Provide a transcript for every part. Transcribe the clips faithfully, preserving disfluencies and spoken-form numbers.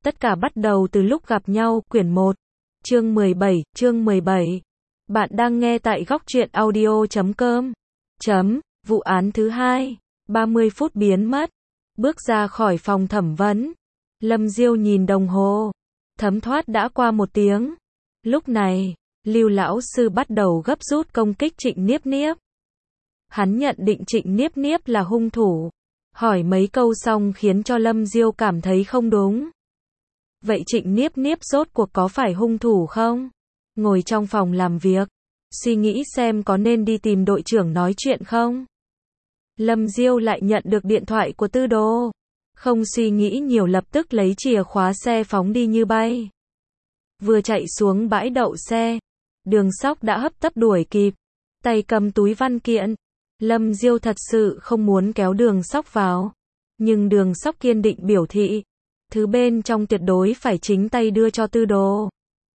Tất cả bắt đầu từ lúc gặp nhau, quyển một, chương mười bảy, chương mười bảy. Bạn đang nghe tại góc truyện audio chấm com. Chấm, vụ án thứ hai, ba mươi phút biến mất. Bước ra khỏi phòng thẩm vấn. Lâm Diêu nhìn đồng hồ. Thấm thoát đã qua một tiếng. Lúc này, Lưu lão sư bắt đầu gấp rút công kích Trịnh Niếp Niếp. Hắn nhận định Trịnh Niếp Niếp là hung thủ. Hỏi mấy câu xong khiến cho Lâm Diêu cảm thấy không đúng. Vậy Trịnh Niếp Niếp rốt cuộc có phải hung thủ không? Ngồi trong phòng làm việc, suy nghĩ xem có nên đi tìm đội trưởng nói chuyện không? Lâm Diêu lại nhận được điện thoại của Tư Đồ. Không suy nghĩ nhiều lập tức lấy chìa khóa xe phóng đi như bay. Vừa chạy xuống bãi đậu xe, Đường Sóc đã hấp tấp đuổi kịp, tay cầm túi văn kiện. Lâm Diêu thật sự không muốn kéo Đường Sóc vào, nhưng Đường Sóc kiên định biểu thị, thứ bên trong tuyệt đối phải chính tay đưa cho Tư Đồ.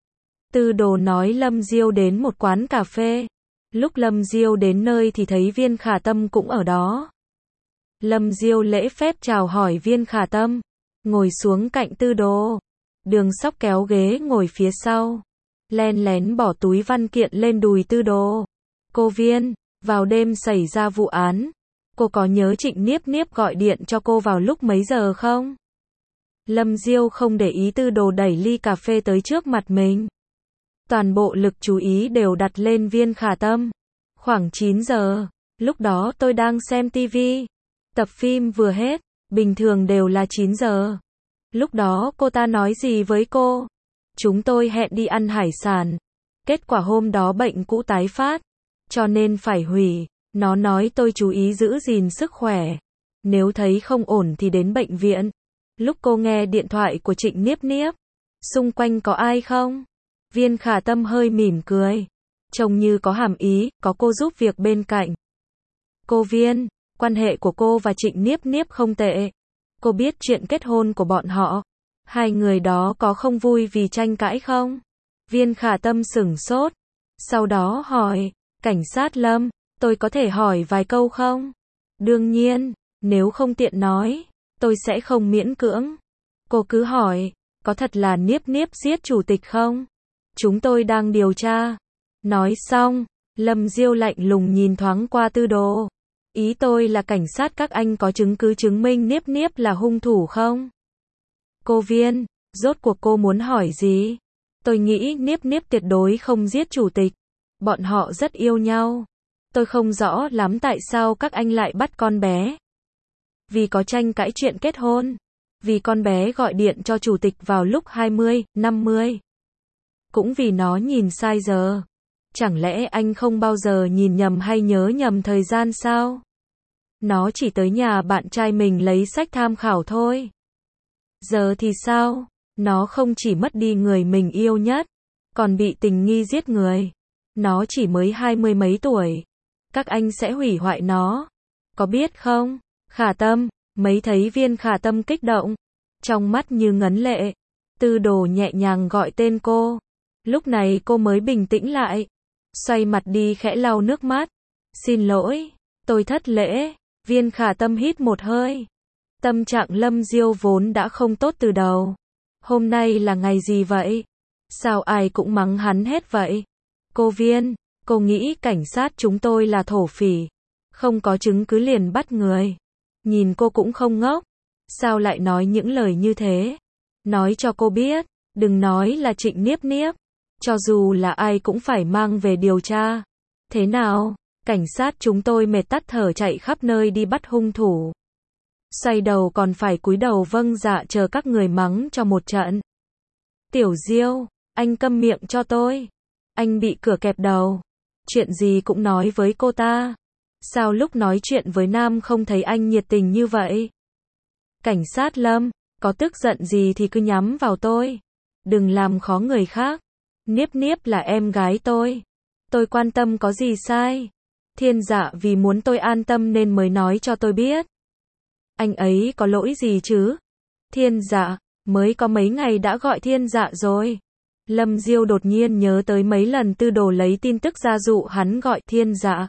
Tư Đồ nói Lâm Diêu đến một quán cà phê. Lúc Lâm Diêu đến nơi thì thấy Viên Khả Tâm cũng ở đó. Lâm Diêu lễ phép chào hỏi Viên Khả Tâm, ngồi xuống cạnh Tư Đồ. Đường Sóc kéo ghế ngồi phía sau, len lén bỏ túi văn kiện lên đùi Tư Đồ. Cô Viên, vào đêm xảy ra vụ án, cô có nhớ Trịnh Niếp Niếp gọi điện cho cô vào lúc mấy giờ không? Lâm Diêu không để ý Tư Đồ đẩy ly cà phê tới trước mặt mình. Toàn bộ lực chú ý đều đặt lên Viên Khả Tâm. Khoảng chín giờ, lúc đó tôi đang xem tivi. Tập phim vừa hết, bình thường đều là chín giờ. Lúc đó cô ta nói gì với cô? Chúng tôi hẹn đi ăn hải sản. Kết quả hôm đó bệnh cũ tái phát, cho nên phải hủy. Nó nói tôi chú ý giữ gìn sức khỏe. Nếu thấy không ổn thì đến bệnh viện. Lúc cô nghe điện thoại của Trịnh Niếp Niếp, xung quanh có ai không? Viên Khả Tâm hơi mỉm cười, trông như có hàm ý, có cô giúp việc bên cạnh. Cô Viên, quan hệ của cô và Trịnh Niếp Niếp không tệ. Cô biết chuyện kết hôn của bọn họ. Hai người đó có không vui vì tranh cãi không? Viên Khả Tâm sửng sốt, sau đó hỏi, cảnh sát Lâm, tôi có thể hỏi vài câu không? Đương nhiên, nếu không tiện nói, tôi sẽ không miễn cưỡng. Cô cứ hỏi, có thật là Niếp Niếp giết chủ tịch không? Chúng tôi đang điều tra. Nói xong, Lâm Diêu lạnh lùng nhìn thoáng qua Tư Đồ. Ý tôi là cảnh sát các anh có chứng cứ chứng minh Niếp Niếp là hung thủ không? Cô Viên, rốt cuộc cô muốn hỏi gì? Tôi nghĩ Niếp Niếp tuyệt đối không giết chủ tịch. Bọn họ rất yêu nhau. Tôi không rõ lắm tại sao các anh lại bắt con bé. Vì có tranh cãi chuyện kết hôn. Vì con bé gọi điện cho chủ tịch vào lúc hai mươi, năm mươi. Cũng vì nó nhìn sai giờ. Chẳng lẽ anh không bao giờ nhìn nhầm hay nhớ nhầm thời gian sao? Nó chỉ tới nhà bạn trai mình lấy sách tham khảo thôi. Giờ thì sao? Nó không chỉ mất đi người mình yêu nhất, còn bị tình nghi giết người. Nó chỉ mới hai mươi mấy tuổi. Các anh sẽ hủy hoại nó. Có biết không? Khả Tâm, mấy thấy Viên Khả Tâm kích động, trong mắt như ngấn lệ. Tư Đồ nhẹ nhàng gọi tên cô. Lúc này cô mới bình tĩnh lại, xoay mặt đi khẽ lau nước mắt. Xin lỗi, tôi thất lễ. Viên Khả Tâm hít một hơi. Tâm trạng Lâm Diêu vốn đã không tốt từ đầu. Hôm nay là ngày gì vậy? Sao ai cũng mắng hắn hết vậy? Cô Viên, cô nghĩ cảnh sát chúng tôi là thổ phỉ, không có chứng cứ liền bắt người. Nhìn cô cũng không ngốc. Sao lại nói những lời như thế? Nói cho cô biết, đừng nói là Trịnh Niếp Niếp. Cho dù là ai cũng phải mang về điều tra. Thế nào? Cảnh sát chúng tôi mệt tắt thở chạy khắp nơi đi bắt hung thủ. Xoay đầu còn phải cúi đầu vâng dạ chờ các người mắng cho một trận. Tiểu Diêu, anh câm miệng cho tôi. Anh bị cửa kẹp đầu. Chuyện gì cũng nói với cô ta. Sao lúc nói chuyện với Nam không thấy anh nhiệt tình như vậy? Cảnh sát Lâm, có tức giận gì thì cứ nhắm vào tôi. Đừng làm khó người khác. Niếp Niếp là em gái tôi. Tôi quan tâm có gì sai? Thiên Dạ vì muốn tôi an tâm nên mới nói cho tôi biết. Anh ấy có lỗi gì chứ? Thiên Dạ, mới có mấy ngày đã gọi Thiên Dạ rồi. Lâm Diêu đột nhiên nhớ tới mấy lần Tư Đồ lấy tin tức ra dụ hắn gọi Thiên Dạ.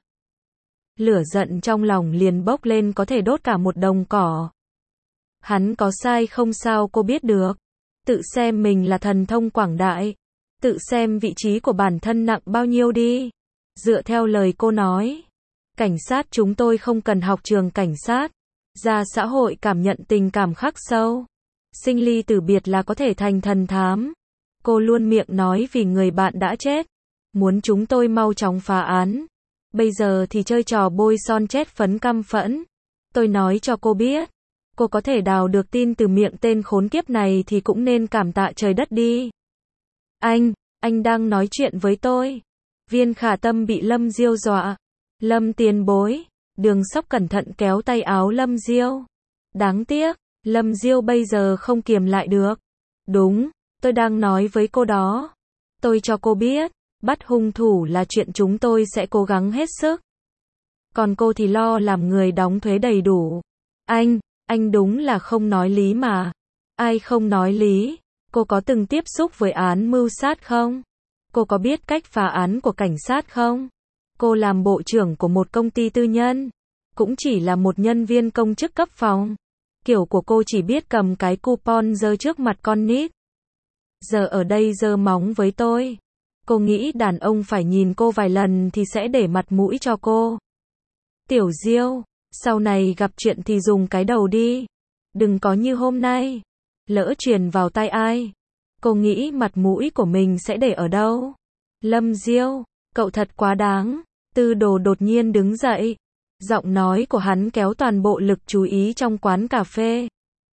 Lửa giận trong lòng liền bốc lên có thể đốt cả một đồng cỏ. Hắn có sai không sao cô biết được. Tự xem mình là thần thông quảng đại. Tự xem vị trí của bản thân nặng bao nhiêu đi. Dựa theo lời cô nói, cảnh sát chúng tôi không cần học trường cảnh sát. Ra xã hội cảm nhận tình cảm khắc sâu. Sinh ly tử biệt là có thể thành thần thám. Cô luôn miệng nói vì người bạn đã chết. Muốn chúng tôi mau chóng phá án. Bây giờ thì chơi trò bôi son chét phấn căm phẫn. Tôi nói cho cô biết. Cô có thể đào được tin từ miệng tên khốn kiếp này thì cũng nên cảm tạ trời đất đi. Anh, anh đang nói chuyện với tôi. Viên Khả Tâm bị Lâm Diêu dọa. Lâm tiền bối. Đường Sóc cẩn thận kéo tay áo Lâm Diêu. Đáng tiếc, Lâm Diêu bây giờ không kiềm lại được. Đúng, tôi đang nói với cô đó. Tôi cho cô biết, bắt hung thủ là chuyện chúng tôi sẽ cố gắng hết sức. Còn cô thì lo làm người đóng thuế đầy đủ. Anh, anh đúng là không nói lý mà. Ai không nói lý? Cô có từng tiếp xúc với án mưu sát không? Cô có biết cách phá án của cảnh sát không? Cô làm bộ trưởng của một công ty tư nhân. Cũng chỉ là một nhân viên công chức cấp phòng. Kiểu của cô chỉ biết cầm cái coupon giơ trước mặt con nít. Giờ ở đây giơ móng với tôi. Cô nghĩ đàn ông phải nhìn cô vài lần thì sẽ để mặt mũi cho cô. Tiểu Diêu, sau này gặp chuyện thì dùng cái đầu đi. Đừng có như hôm nay. Lỡ truyền vào tai ai. Cô nghĩ mặt mũi của mình sẽ để ở đâu? Lâm Diêu, cậu thật quá đáng. Tư Đồ đột nhiên đứng dậy. Giọng nói của hắn kéo toàn bộ lực chú ý trong quán cà phê.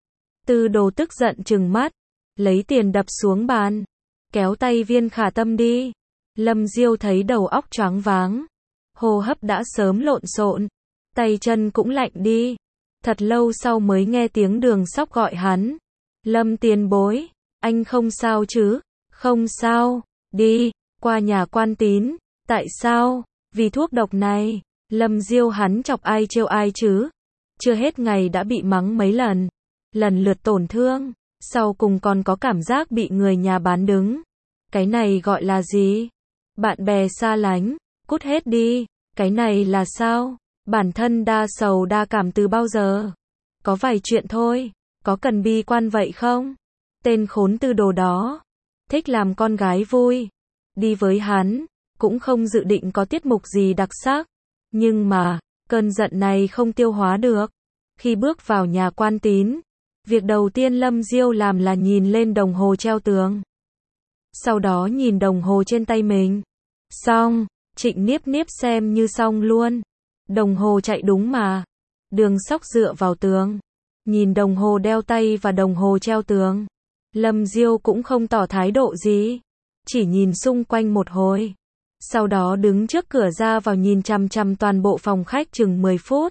Tư Đồ tức giận trừng mắt. Lấy tiền đập xuống bàn. Kéo tay Viên Khả Tâm đi. Lâm Diêu thấy đầu óc choáng váng. Hô hấp đã sớm lộn xộn. Tay chân cũng lạnh đi. Thật lâu sau mới nghe tiếng Đường Sóc gọi hắn. Lâm tiền bối. Anh không sao chứ? Không sao. Đi. Qua nhà Quan Tín. Tại sao? Vì thuốc độc này. Lâm Diêu hắn chọc ai trêu ai chứ? Chưa hết ngày đã bị mắng mấy lần. Lần lượt tổn thương. Sau cùng còn có cảm giác bị người nhà bán đứng. Cái này gọi là gì? Bạn bè xa lánh. Cút hết đi. Cái này là sao? Bản thân đa sầu đa cảm từ bao giờ? Có vài chuyện thôi. Có cần bi quan vậy không? Tên khốn Tư Đồ đó. Thích làm con gái vui. Đi với hắn. Cũng không dự định có tiết mục gì đặc sắc. Nhưng mà, cơn giận này không tiêu hóa được. Khi bước vào nhà Quan Tín, việc đầu tiên Lâm Diêu làm là nhìn lên đồng hồ treo tường. Sau đó nhìn đồng hồ trên tay mình. Xong, Trịnh Niếp Niếp xem như xong luôn. Đồng hồ chạy đúng mà. Đường Sóc dựa vào tường. Nhìn đồng hồ đeo tay và đồng hồ treo tường. Lâm Diêu cũng không tỏ thái độ gì. Chỉ nhìn xung quanh một hồi. Sau đó đứng trước cửa ra vào nhìn chằm chằm toàn bộ phòng khách chừng mười phút.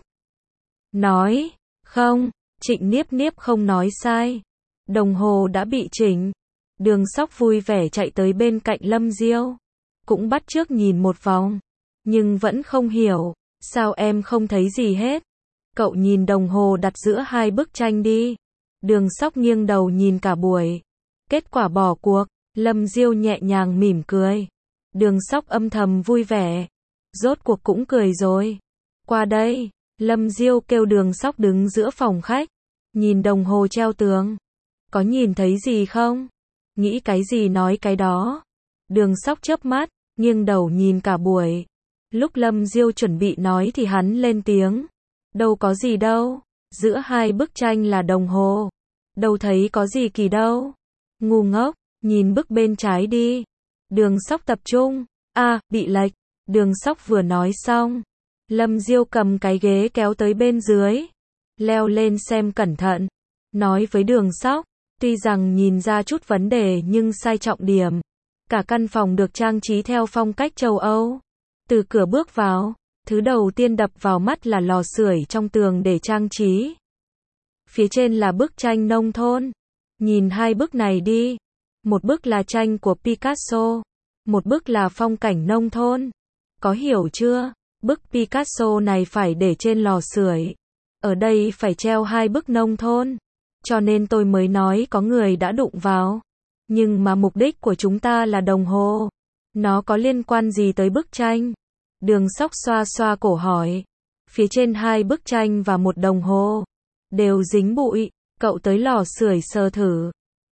Nói, không, Trịnh Niếp Niếp không nói sai. Đồng hồ đã bị chỉnh. Đường Sóc vui vẻ chạy tới bên cạnh Lâm Diêu. Cũng bắt chước nhìn một vòng. Nhưng vẫn không hiểu. Sao em không thấy gì hết? Cậu nhìn đồng hồ đặt giữa hai bức tranh đi. Đường Sóc nghiêng đầu nhìn cả buổi. Kết quả bỏ cuộc. Lâm Diêu nhẹ nhàng mỉm cười. Đường Sóc âm thầm vui vẻ. Rốt cuộc cũng cười rồi. Qua đây. Lâm Diêu kêu Đường Sóc đứng giữa phòng khách. Nhìn đồng hồ treo tường. Có nhìn thấy gì không? Nghĩ cái gì nói cái đó. Đường Sóc chớp mắt, nghiêng đầu nhìn cả buổi. Lúc Lâm Diêu chuẩn bị nói thì hắn lên tiếng. Đâu có gì đâu. Giữa hai bức tranh là đồng hồ. Đâu thấy có gì kỳ đâu. Ngu ngốc, nhìn bức bên trái đi. Đường Sóc tập trung. A, à, bị lệch. Đường Sóc vừa nói xong. Lâm Diêu cầm cái ghế kéo tới bên dưới. Leo lên xem cẩn thận. Nói với Đường Sóc. Tuy rằng nhìn ra chút vấn đề nhưng sai trọng điểm. Cả căn phòng được trang trí theo phong cách châu Âu. Từ cửa bước vào, thứ đầu tiên đập vào mắt là lò sưởi trong tường để trang trí. Phía trên là bức tranh nông thôn. Nhìn hai bức này đi. Một bức là tranh của Picasso. Một bức là phong cảnh nông thôn. Có hiểu chưa? Bức Picasso này phải để trên lò sưởi. Ở đây phải treo hai bức nông thôn. Cho nên tôi mới nói có người đã đụng vào. Nhưng mà mục đích của chúng ta là đồng hồ. Nó có liên quan gì tới bức tranh? Đường Sóc xoa xoa cổ hỏi. Phía trên hai bức tranh và một đồng hồ. Đều dính bụi. Cậu tới lò sưởi sờ thử.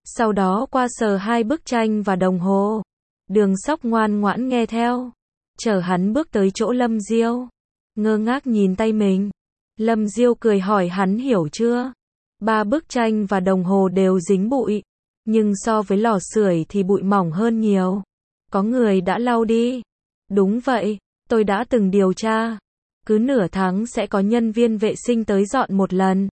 Sau đó qua sờ hai bức tranh và đồng hồ. Đường Sóc ngoan ngoãn nghe theo. Chờ hắn bước tới chỗ Lâm Diêu. Ngơ ngác nhìn tay mình. Lâm Diêu cười hỏi hắn hiểu chưa? Ba bức tranh và đồng hồ đều dính bụi. Nhưng so với lò sưởi thì bụi mỏng hơn nhiều. Có người đã lau đi. Đúng vậy, tôi đã từng điều tra. Cứ nửa tháng sẽ có nhân viên vệ sinh tới dọn một lần.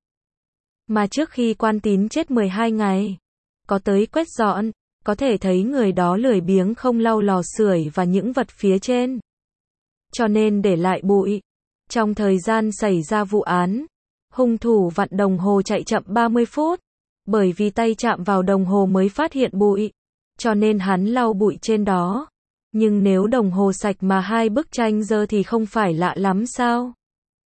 Mà trước khi Quan Tín chết mười hai ngày, có tới quét dọn, có thể thấy người đó lười biếng không lau lò sưởi và những vật phía trên. Cho nên để lại bụi. Trong thời gian xảy ra vụ án, hung thủ vặn đồng hồ chạy chậm ba mươi phút. Bởi vì tay chạm vào đồng hồ mới phát hiện bụi. Cho nên hắn lau bụi trên đó. Nhưng nếu đồng hồ sạch mà hai bức tranh dơ thì không phải lạ lắm sao?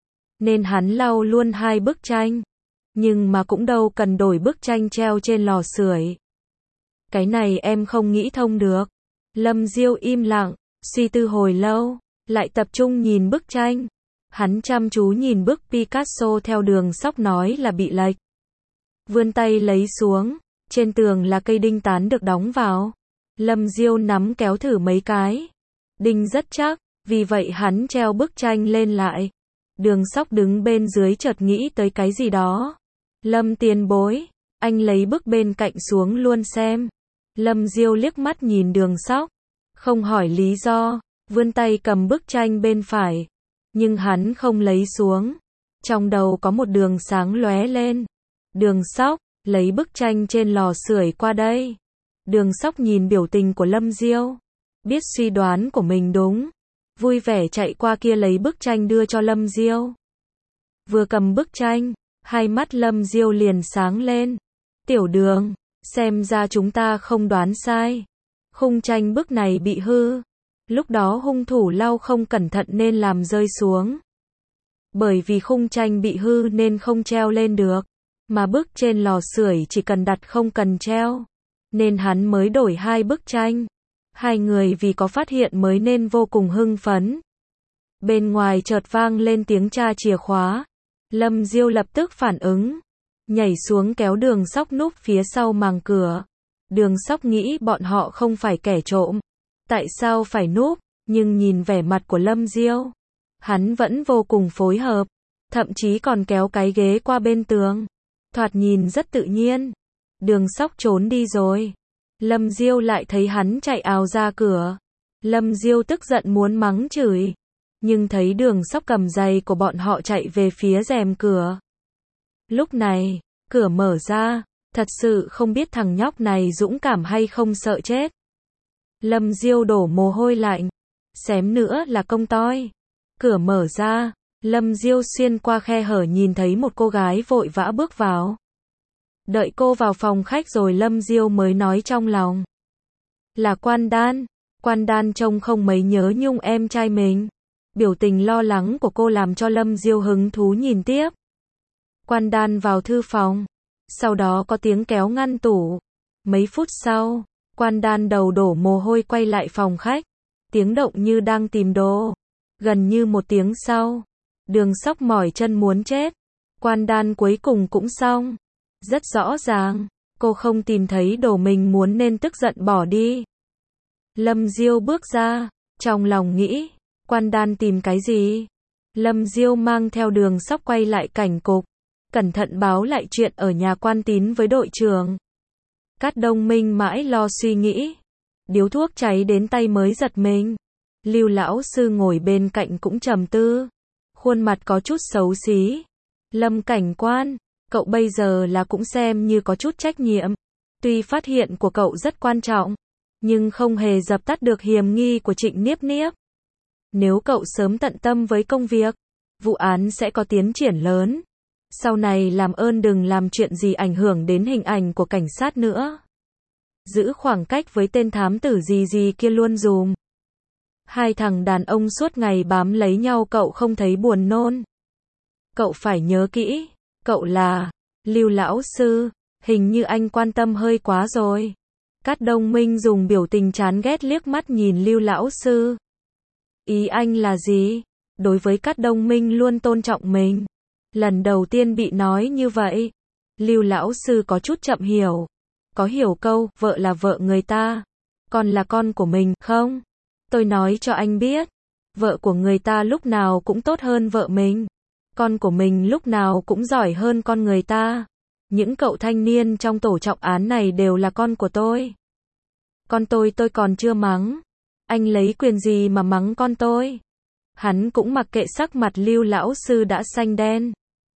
Nên hắn lau luôn hai bức tranh. Nhưng mà cũng đâu cần đổi bức tranh treo trên lò sưởi. Cái này em không nghĩ thông được. Lâm Diêu im lặng, suy tư hồi lâu, lại tập trung nhìn bức tranh. Hắn chăm chú nhìn bức Picasso theo Đường Sóc nói là bị lệch. Vươn tay lấy xuống, trên tường là cây đinh tán được đóng vào. Lâm Diêu nắm kéo thử mấy cái. Đinh rất chắc, vì vậy hắn treo bức tranh lên lại. Đường Sóc đứng bên dưới chợt nghĩ tới cái gì đó. Lâm tiền bối, anh lấy bức bên cạnh xuống luôn xem. Lâm Diêu liếc mắt nhìn Đường Sóc, không hỏi lý do, vươn tay cầm bức tranh bên phải. Nhưng hắn không lấy xuống. Trong đầu có một đường sáng lóe lên. Đường Sóc, lấy bức tranh trên lò sưởi qua đây. Đường Sóc nhìn biểu tình của Lâm Diêu, biết suy đoán của mình đúng. Vui vẻ chạy qua kia lấy bức tranh đưa cho Lâm Diêu. Vừa cầm bức tranh, hai mắt Lâm Diêu liền sáng lên. Tiểu Đường, xem ra chúng ta không đoán sai. Khung tranh bức này bị hư. Lúc đó hung thủ lau không cẩn thận nên làm rơi xuống. Bởi vì khung tranh bị hư nên không treo lên được. Mà bức trên lò sưởi chỉ cần đặt không cần treo. Nên hắn mới đổi hai bức tranh. Hai người vì có phát hiện mới nên vô cùng hưng phấn. Bên ngoài chợt vang lên tiếng tra chìa khóa. Lâm Diêu lập tức phản ứng. Nhảy xuống kéo Đường Sóc núp phía sau màng cửa. Đường Sóc nghĩ bọn họ không phải kẻ trộm. Tại sao phải núp? Nhưng nhìn vẻ mặt của Lâm Diêu, hắn vẫn vô cùng phối hợp. Thậm chí còn kéo cái ghế qua bên tường. Thoạt nhìn rất tự nhiên. Đường Sóc trốn đi rồi. Lâm Diêu lại thấy hắn chạy ào ra cửa. Lâm Diêu tức giận muốn mắng chửi. Nhưng thấy Đường Sóc cầm giày của bọn họ chạy về phía rèm cửa. Lúc này, cửa mở ra. Thật sự không biết thằng nhóc này dũng cảm hay không sợ chết. Lâm Diêu đổ mồ hôi lạnh. Xém nữa là công toi. Cửa mở ra. Lâm Diêu xuyên qua khe hở nhìn thấy một cô gái vội vã bước vào. Đợi cô vào phòng khách rồi Lâm Diêu mới nói trong lòng. Là Quan Đan. Quan Đan trông không mấy nhớ nhung em trai mình. Biểu tình lo lắng của cô làm cho Lâm Diêu hứng thú nhìn tiếp. Quan Đan vào thư phòng. Sau đó có tiếng kéo ngăn tủ. Mấy phút sau, Quan Đan đầu đổ mồ hôi quay lại phòng khách. Tiếng động như đang tìm đồ. Gần như một tiếng sau, Đường Sóc mỏi chân muốn chết. Quan Đan cuối cùng cũng xong. Rất rõ ràng, cô không tìm thấy đồ mình muốn nên tức giận bỏ đi. Lâm Diêu bước ra, trong lòng nghĩ, Quan Đan tìm cái gì? Lâm Diêu mang theo Đường Sóc quay lại cảnh cục, cẩn thận báo lại chuyện ở nhà Quan Tín với đội trưởng. Cát Đông Minh mãi lo suy nghĩ, điếu thuốc cháy đến tay mới giật mình. Lưu lão sư ngồi bên cạnh cũng trầm tư, khuôn mặt có chút xấu xí. Lâm cảnh quan, cậu bây giờ là cũng xem như có chút trách nhiệm. Tuy phát hiện của cậu rất quan trọng, nhưng không hề dập tắt được hiềm nghi của Trịnh Niếp Niếp. Nếu cậu sớm tận tâm với công việc, vụ án sẽ có tiến triển lớn. Sau này làm ơn đừng làm chuyện gì ảnh hưởng đến hình ảnh của cảnh sát nữa. Giữ khoảng cách với tên thám tử gì gì kia luôn dùm. Hai thằng đàn ông suốt ngày bám lấy nhau cậu không thấy buồn nôn. Cậu phải nhớ kỹ, cậu là Lưu lão sư, hình như anh quan tâm hơi quá rồi. Cát Đông Minh dùng biểu tình chán ghét liếc mắt nhìn Lưu lão sư. Ý anh là gì? Đối với Cát Đông Minh luôn tôn trọng mình. Lần đầu tiên bị nói như vậy, Lưu lão sư có chút chậm hiểu. có hiểu câu, vợ là vợ người ta, con là con của mình, không? Tôi nói cho anh biết, vợ của người ta lúc nào cũng tốt hơn vợ mình. Con của mình lúc nào cũng giỏi hơn con người ta. Những cậu thanh niên trong tổ trọng án này đều là con của tôi. Con tôi tôi còn chưa mắng. Anh lấy quyền gì mà mắng con tôi? Hắn cũng mặc kệ sắc mặt Lưu lão sư đã xanh đen.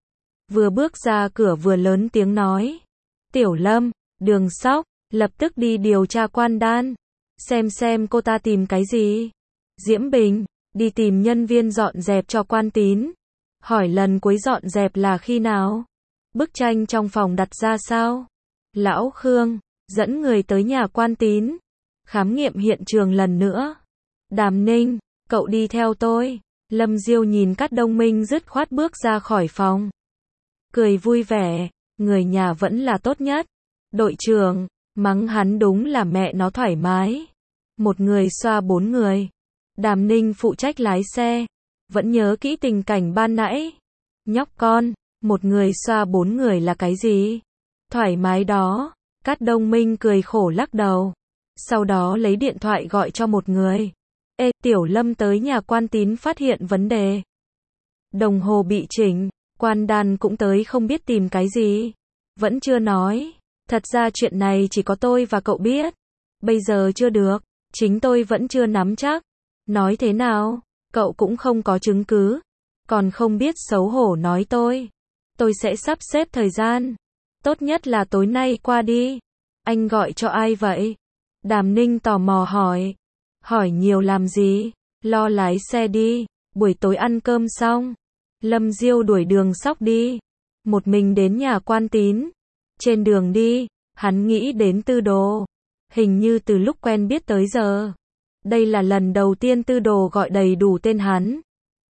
Vừa bước ra cửa vừa lớn tiếng nói. Tiểu Lâm, Đường Sóc, lập tức đi điều tra Quan Đan. Xem xem cô ta tìm cái gì. Diễm Bình, đi tìm nhân viên dọn dẹp cho Quan Tín. Hỏi lần cuối dọn dẹp là khi nào? Bức tranh trong phòng đặt ra sao? Lão Khương, dẫn người tới nhà Quan Tín. Khám nghiệm hiện trường lần nữa. Đàm Ninh, cậu đi theo tôi. Lâm Diêu nhìn Cát Đông Minh dứt khoát bước ra khỏi phòng. Cười vui vẻ, người nhà vẫn là tốt nhất. Đội trưởng, mắng hắn đúng là mẹ nó thoải mái. Một người xoa bốn người. Đàm Ninh phụ trách lái xe. Vẫn nhớ kỹ tình cảnh ban nãy. Nhóc con, một người xoa bốn người là cái gì? Thoải mái đó. Cát Đông Minh cười khổ lắc đầu. Sau đó lấy điện thoại gọi cho một người. Ê, Tiểu Lâm tới nhà Quan Tín phát hiện vấn đề. Đồng hồ bị chỉnh, Quan Đan cũng tới không biết tìm cái gì. Vẫn chưa nói. Thật ra chuyện này chỉ có tôi và cậu biết. Bây giờ chưa được, chính tôi vẫn chưa nắm chắc. Nói thế nào, cậu cũng không có chứng cứ. Còn không biết xấu hổ nói tôi. Tôi sẽ sắp xếp thời gian. Tốt nhất là tối nay qua đi. Anh gọi cho ai vậy? Đàm Ninh tò mò hỏi. Hỏi nhiều làm gì? Lo lái xe đi. Buổi tối ăn cơm xong. Lâm Diêu đuổi Đường Sóc đi. Một mình đến nhà Quan Tín. Trên đường đi, hắn nghĩ đến Tư Đồ. Hình như từ lúc quen biết tới giờ. Đây là lần đầu tiên Tư Đồ gọi đầy đủ tên hắn.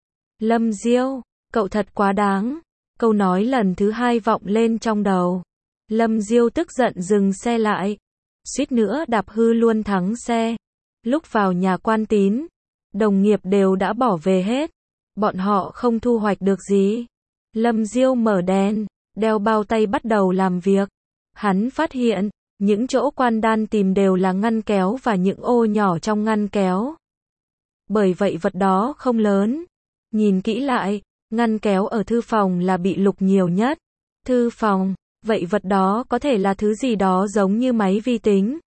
Lâm Diêu, cậu thật quá đáng. Câu nói lần thứ hai vọng lên trong đầu. Lâm Diêu tức giận dừng xe lại. Suýt nữa đạp hư luôn thắng xe. Lúc vào nhà Quan Tín, đồng nghiệp đều đã bỏ về hết. Bọn họ không thu hoạch được gì. Lâm Diêu mở đèn, đeo bao tay bắt đầu làm việc. Hắn phát hiện, những chỗ Quan Đan tìm đều là ngăn kéo và những ô nhỏ trong ngăn kéo. Bởi vậy vật đó không lớn. Nhìn kỹ lại, ngăn kéo ở thư phòng là bị lục nhiều nhất. Thư phòng, vậy vật đó có thể là thứ gì đó giống như máy vi tính.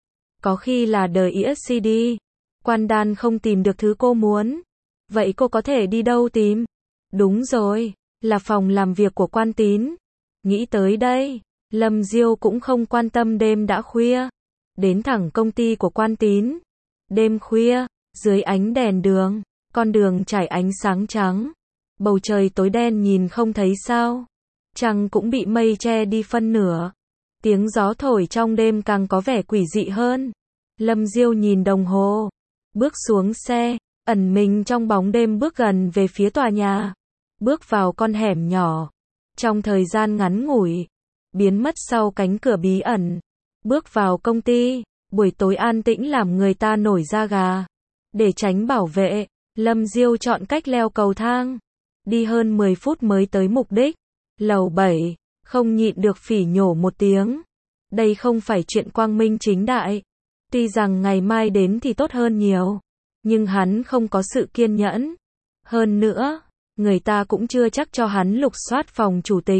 Có khi là đờ i ét xê đê. Quan Đan không tìm được thứ cô muốn. Vậy cô có thể đi đâu tìm? Đúng rồi, là phòng làm việc của Quan Tín. Nghĩ tới đây, Lâm Diêu cũng không quan tâm đêm đã khuya. Đến thẳng công ty của Quan Tín. Đêm khuya, dưới ánh đèn đường, con đường trải ánh sáng trắng. Bầu trời tối đen nhìn không thấy sao. Trăng cũng bị mây che đi phân nửa. Tiếng gió thổi trong đêm càng có vẻ quỷ dị hơn. Lâm Diêu nhìn đồng hồ. Bước xuống xe, ẩn mình trong bóng đêm bước gần về phía tòa nhà. Bước vào con hẻm nhỏ. Trong thời gian ngắn ngủi, biến mất sau cánh cửa bí ẩn. Bước vào công ty, buổi tối an tĩnh làm người ta nổi da gà. Để tránh bảo vệ, Lâm Diêu chọn cách leo cầu thang. Đi hơn mười phút mới tới mục đích. Lầu bảy, không nhịn được phỉ nhổ một tiếng. Đây không phải chuyện quang minh chính đại. Tuy rằng ngày mai đến thì tốt hơn nhiều. Nhưng hắn không có sự kiên nhẫn. Hơn nữa, người ta cũng chưa chắc cho hắn lục soát phòng chủ tịch.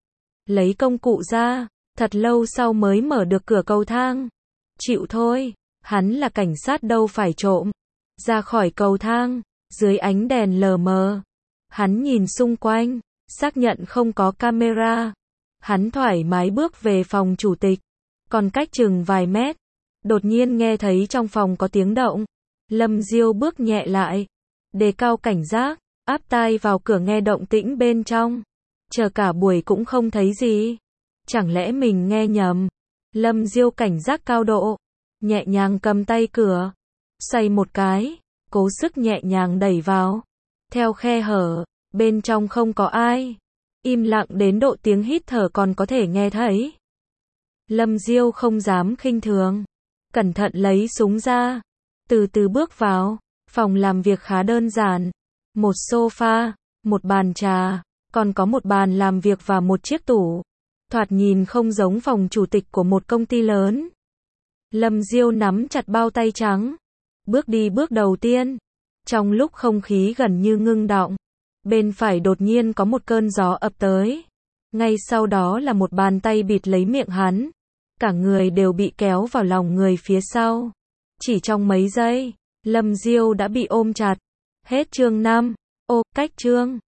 Lấy công cụ ra, thật lâu sau mới mở được cửa cầu thang. Chịu thôi, hắn là cảnh sát đâu phải trộm. Ra khỏi cầu thang, dưới ánh đèn lờ mờ. Hắn nhìn xung quanh, xác nhận không có camera. Hắn thoải mái bước về phòng chủ tịch. Còn cách chừng vài mét, đột nhiên nghe thấy trong phòng có tiếng động. Lâm Diêu bước nhẹ lại, đề cao cảnh giác, áp tai vào cửa nghe động tĩnh bên trong. Chờ cả buổi cũng không thấy gì. Chẳng lẽ mình nghe nhầm? Lâm Diêu cảnh giác cao độ, nhẹ nhàng cầm tay cửa, xoay một cái, cố sức nhẹ nhàng đẩy vào. Theo khe hở, bên trong không có ai. Im lặng đến độ tiếng hít thở còn có thể nghe thấy. Lâm Diêu không dám khinh thường, cẩn thận lấy súng ra, từ từ bước vào. Phòng làm việc khá đơn giản, một sofa, một bàn trà, còn có một bàn làm việc và một chiếc tủ. thoạt nhìn không giống phòng chủ tịch của một công ty lớn. Lâm Diêu nắm chặt bao tay trắng, bước đi bước đầu tiên. Trong lúc không khí gần như ngưng đọng, bên phải đột nhiên có một cơn gió ập tới. Ngay sau đó là một bàn tay bịt lấy miệng hắn. Cả người đều bị kéo vào lòng người phía sau. Chỉ trong mấy giây, Lâm Diêu đã bị ôm chặt. Hết chương năm. Ô, cách chương